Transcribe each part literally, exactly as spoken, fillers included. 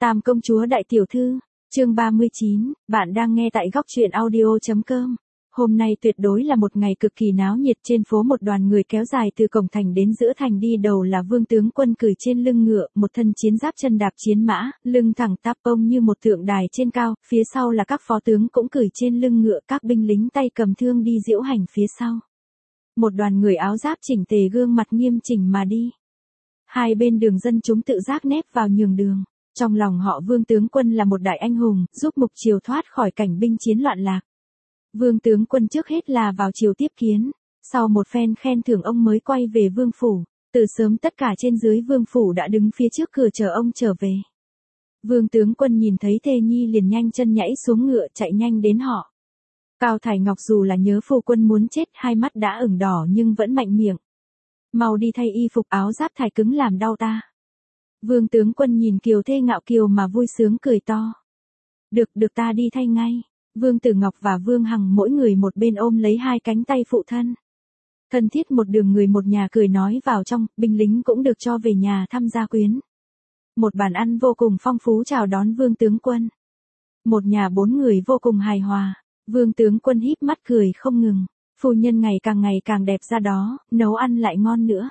Tam công chúa đại tiểu thư, chương ba mươi chín, bạn đang nghe tại góc truyện audio chấm com. Hôm nay tuyệt đối là một ngày cực kỳ náo nhiệt, trên phố một đoàn người kéo dài từ cổng thành đến giữa thành, đi đầu là Vương tướng quân cười trên lưng ngựa, một thân chiến giáp chân đạp chiến mã, lưng thẳng tắp bông như một tượng đài trên cao, phía sau là các phó tướng cũng cười trên lưng ngựa, các binh lính tay cầm thương đi diễu hành phía sau. Một đoàn người áo giáp chỉnh tề, gương mặt nghiêm chỉnh mà đi. Hai bên đường dân chúng tự giác nép vào nhường đường. Trong lòng họ Vương tướng quân là một đại anh hùng, giúp Mục Triều thoát khỏi cảnh binh chiến loạn lạc. Vương tướng quân trước hết là vào triều tiếp kiến, sau một phen khen thưởng ông mới quay về vương phủ. Từ sớm tất cả trên dưới vương phủ đã đứng phía trước cửa chờ ông trở về. Vương tướng quân nhìn thấy thê nhi liền nhanh chân nhảy xuống ngựa chạy nhanh đến họ. Cao Thải Ngọc dù là nhớ phu quân muốn chết, hai mắt đã ửng đỏ nhưng vẫn mạnh miệng. Mau đi thay y phục, áo giáp thải cứng làm đau ta. Vương tướng quân nhìn kiều thê ngạo kiều mà vui sướng cười to. Được, được, ta đi thay ngay. Vương Tử Ngọc và Vương Hằng mỗi người một bên ôm lấy hai cánh tay phụ thân. Thân thiết một đường người một nhà cười nói vào trong, binh lính cũng được cho về nhà thăm gia quyến. Một bàn ăn vô cùng phong phú chào đón Vương tướng quân. Một nhà bốn người vô cùng hài hòa, Vương tướng quân híp mắt cười không ngừng. Phu nhân ngày càng ngày càng đẹp ra đó, nấu ăn lại ngon nữa.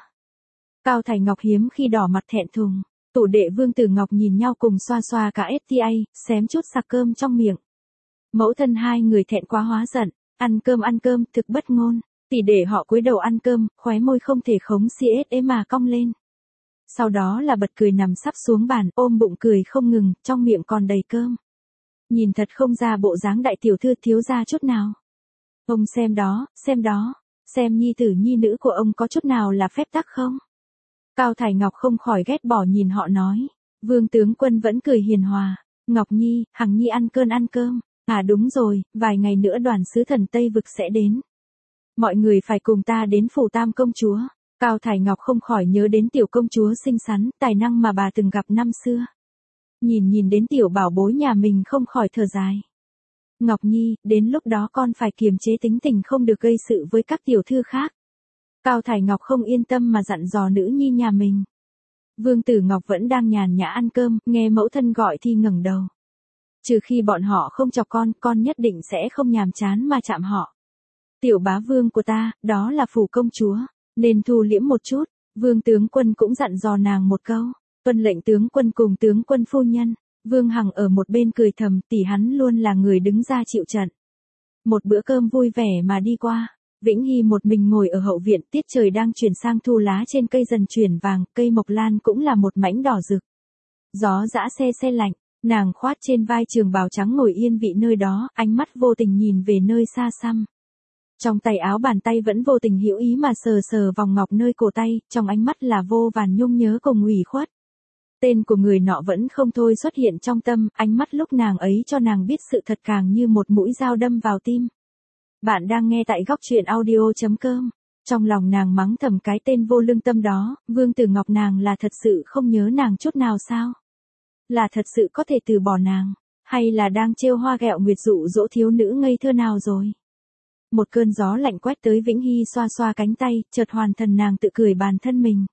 Cao Thải Ngọc hiếm khi đỏ mặt thẹn thùng. Tủ đệ Vương Tử Ngọc nhìn nhau cùng xoa xoa cả ép tê a, xém chút sặc cơm trong miệng. Mẫu thân hai người thẹn quá hóa giận, ăn cơm ăn cơm, thực bất ngôn. Tỷ để họ cúi đầu ăn cơm, khóe môi không thể khống chế mà cong lên. Sau đó là bật cười nằm sắp xuống bàn, ôm bụng cười không ngừng, trong miệng còn đầy cơm. Nhìn thật không ra bộ dáng đại tiểu thư thiếu gia chút nào. Ông xem đó, xem đó, xem nhi tử nhi nữ của ông có chút nào là phép tắc không? Cao Thải Ngọc không khỏi ghét bỏ nhìn họ nói. Vương tướng quân vẫn cười hiền hòa. Ngọc Nhi, Hằng Nhi ăn cơm ăn cơm. À đúng rồi, vài ngày nữa đoàn sứ thần Tây Vực sẽ đến. Mọi người phải cùng ta đến phủ Tam công chúa. Cao Thải Ngọc không khỏi nhớ đến tiểu công chúa xinh xắn, tài năng mà bà từng gặp năm xưa. Nhìn nhìn đến tiểu bảo bối nhà mình không khỏi thở dài. Ngọc Nhi, đến lúc đó con phải kiềm chế tính tình, không được gây sự với các tiểu thư khác. Cao Thải Ngọc không yên tâm mà dặn dò nữ nhi nhà mình. Vương Tử Ngọc vẫn đang nhàn nhã ăn cơm, nghe mẫu thân gọi thì ngẩng đầu. Trừ khi bọn họ không chọc con, con nhất định sẽ không nhàm chán mà chạm họ. Tiểu bá vương của ta, đó là phủ công chúa, nên thu liễm một chút. Vương tướng quân cũng dặn dò nàng một câu. Tuân lệnh tướng quân cùng tướng quân phu nhân. Vương Hằng ở một bên cười thầm, tỷ hắn luôn là người đứng ra chịu trận. Một bữa cơm vui vẻ mà đi qua. Vĩnh Hy một mình ngồi ở hậu viện, tiết trời đang chuyển sang thu, lá trên cây dần chuyển vàng, cây mộc lan cũng là một mảnh đỏ rực. Gió dã se se lạnh, nàng khoát trên vai trường bào trắng ngồi yên vị nơi đó, ánh mắt vô tình nhìn về nơi xa xăm. Trong tay áo bàn tay vẫn vô tình hữu ý mà sờ sờ vòng ngọc nơi cổ tay, trong ánh mắt là vô vàn nhung nhớ cùng ủy khuất. Tên của người nọ vẫn không thôi xuất hiện trong tâm, ánh mắt lúc nàng ấy cho nàng biết sự thật càng như một mũi dao đâm vào tim. Bạn đang nghe tại góc truyện audio chấm com. Trong lòng nàng mắng thầm cái tên vô lương tâm đó. Vương Tử Ngọc nàng là thật sự không nhớ nàng chút nào sao? Là thật sự có thể từ bỏ nàng, hay là đang trêu hoa ghẹo nguyệt dụ dỗ thiếu nữ ngây thơ nào rồi? Một cơn gió lạnh quét tới, Vĩnh Hy xoa xoa cánh tay, chợt hoàn thần nàng tự cười bản thân mình.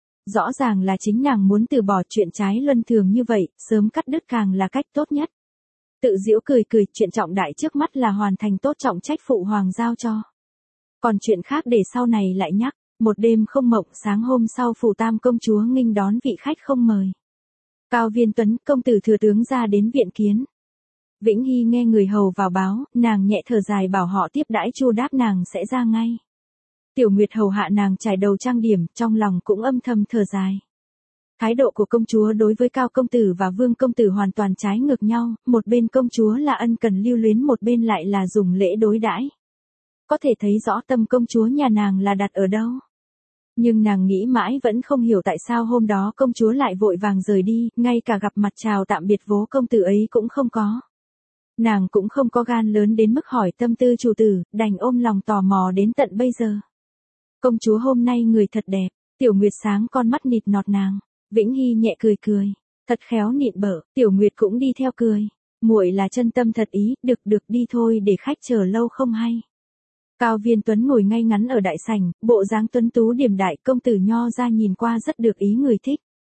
Rõ ràng là chính nàng muốn từ bỏ chuyện trái luân thường như vậy, sớm cắt đứt càng là cách tốt nhất. Tự giễu cười cười, chuyện trọng đại trước mắt là hoàn thành tốt trọng trách phụ hoàng giao cho. Còn chuyện khác để sau này lại nhắc. Một đêm không mộng, sáng hôm sau phủ Tam công chúa nghênh đón vị khách không mời. Cao Viên Tuấn, công tử thừa tướng ra đến viện kiến. Vĩnh Hy nghe người hầu vào báo, nàng nhẹ thở dài bảo họ tiếp đãi chu đáp, nàng sẽ ra ngay. Tiểu Nguyệt hầu hạ nàng trải đầu trang điểm, trong lòng cũng âm thầm thở dài. Thái độ của công chúa đối với Cao công tử và Vương công tử hoàn toàn trái ngược nhau, một bên công chúa là ân cần lưu luyến, một bên lại là dùng lễ đối đãi. Có thể thấy rõ tâm công chúa nhà nàng là đặt ở đâu. Nhưng nàng nghĩ mãi vẫn không hiểu tại sao hôm đó công chúa lại vội vàng rời đi, ngay cả gặp mặt chào tạm biệt vố công tử ấy cũng không có. Nàng cũng không có gan lớn đến mức hỏi tâm tư chủ tử, đành ôm lòng tò mò đến tận bây giờ. Công chúa hôm nay người thật đẹp. Tiểu Nguyệt sáng con mắt nịt nọt nàng. Vĩnh Hy nhẹ cười cười, thật khéo nịn bở. Tiểu Nguyệt cũng đi theo cười. Muội là chân tâm thật ý, được được đi thôi để khách chờ lâu không hay. Cao Viên Tuấn ngồi ngay ngắn ở đại sảnh, bộ dáng tuấn tú điềm đại, công tử nho ra nhìn qua rất được ý người thích.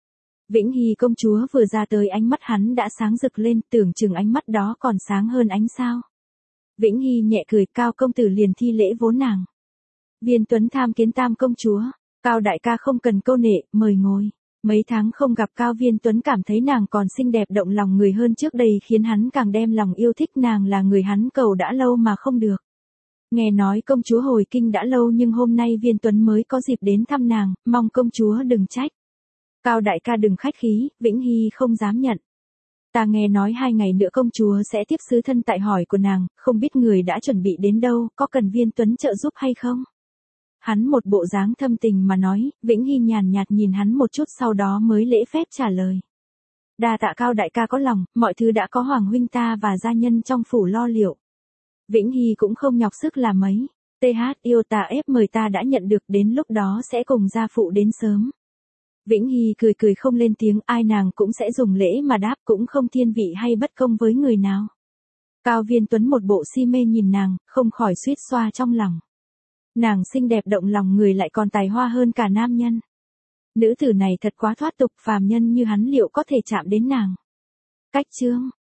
Vĩnh Hy công chúa vừa ra tới ánh mắt hắn đã sáng rực lên, tưởng chừng ánh mắt đó còn sáng hơn ánh sao. Vĩnh Hy nhẹ cười, Cao công tử liền thi lễ vốn nàng. Viên Tuấn tham kiến Tam công chúa, Cao đại ca không cần câu nệ, mời ngồi. Mấy tháng không gặp Cao Viên Tuấn cảm thấy nàng còn xinh đẹp động lòng người hơn trước đây, khiến hắn càng đem lòng yêu thích nàng, là người hắn cầu đã lâu mà không được. Nghe nói công chúa hồi kinh đã lâu nhưng hôm nay Viên Tuấn mới có dịp đến thăm nàng, mong công chúa đừng trách. Cao đại ca đừng khách khí, Vĩnh Hy không dám nhận. Ta nghe nói hai ngày nữa công chúa sẽ tiếp sứ thân tại hỏi của nàng, không biết người đã chuẩn bị đến đâu, có cần Viên Tuấn trợ giúp hay không? Hắn một bộ dáng thâm tình mà nói, Vĩnh Hy nhàn nhạt nhìn hắn một chút sau đó mới lễ phép trả lời. Đa tạ Cao đại ca có lòng, mọi thứ đã có Hoàng huynh ta và gia nhân trong phủ lo liệu. Vĩnh Hy cũng không nhọc sức làm mấy, tê hát yêu ta ép mời ta đã nhận được, đến lúc đó sẽ cùng gia phụ đến sớm. Vĩnh Hy cười cười không lên tiếng, ai nàng cũng sẽ dùng lễ mà đáp, cũng không thiên vị hay bất công với người nào. Cao Viên Tuấn một bộ si mê nhìn nàng, không khỏi suýt xoa trong lòng. Nàng xinh đẹp động lòng người lại còn tài hoa hơn cả nam nhân. Nữ tử này thật quá thoát tục, phàm nhân như hắn liệu có thể chạm đến nàng. Cách chương